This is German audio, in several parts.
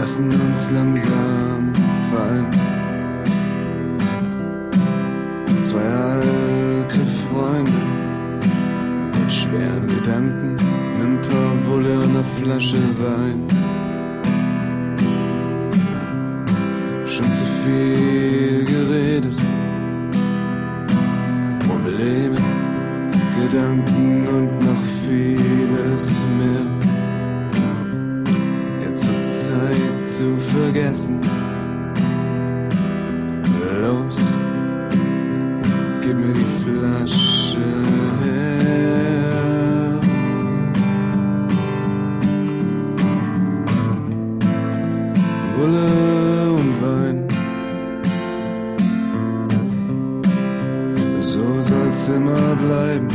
lassen uns langsam fallen. Zwei alte Freunde mit schweren Gedanken, ein paar Wolle und eine Flasche Wein. Schon zu viel geredet, Probleme, Gedanken und noch vieles mehr. Jetzt wird's Zeit zu vergessen. Los, gib mir die Flasche her. Wolle und Wein, so soll's immer bleiben.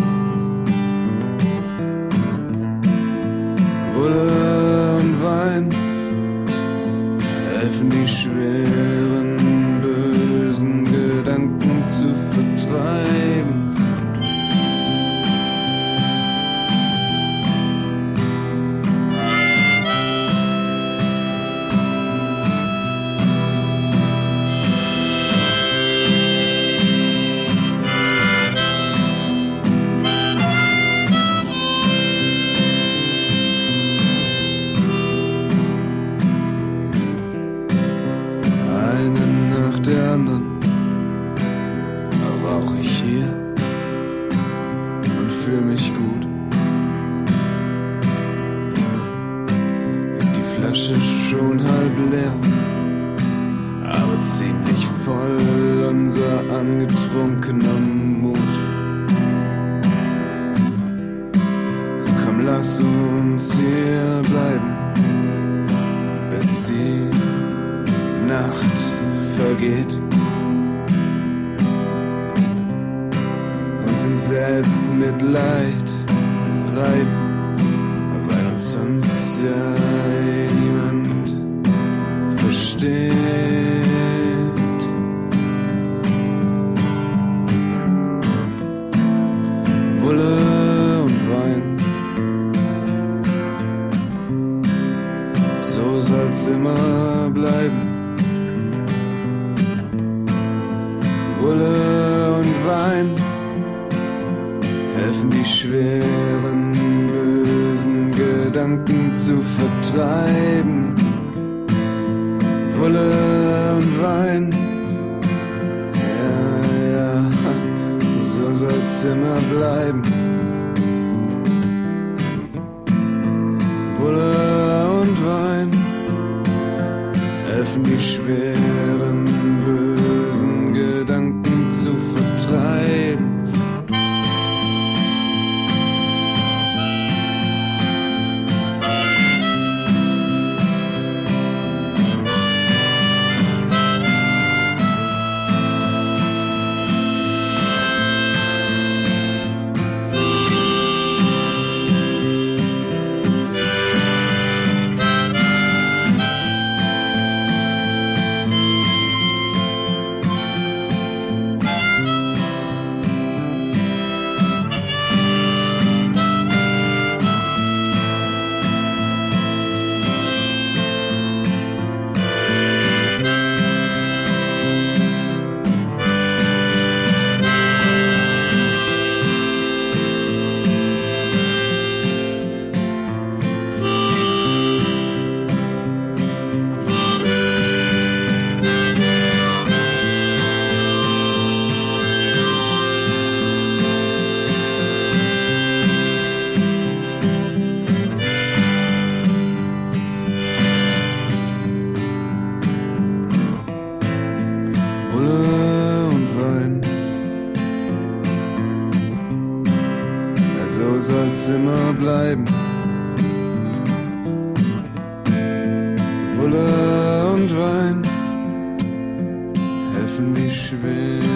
Wolle und Wein helfen, die schweren, bösen Gedanken zu vertreiben. Der anderen rauch ich hier und fühl mich gut. Die Flasche schon halb leer, aber ziemlich voll unser angetrunkener Mut. Komm, lass uns hier bleiben, bis die Nacht vergeht. Uns in Selbstmitleid reiben, weil uns sonst ja niemand versteht. Wolle und Wein, so soll's immer bleiben. Wolle und Wein helfen, die schweren, bösen Gedanken zu vertreiben. Wolle und Wein, ja, ja, so soll's immer bleiben. Wolle und Wein helfen, die schweren, bösen Gedanken zu vertreiben. So soll's immer bleiben. Wolle und Wein helfen, die schwer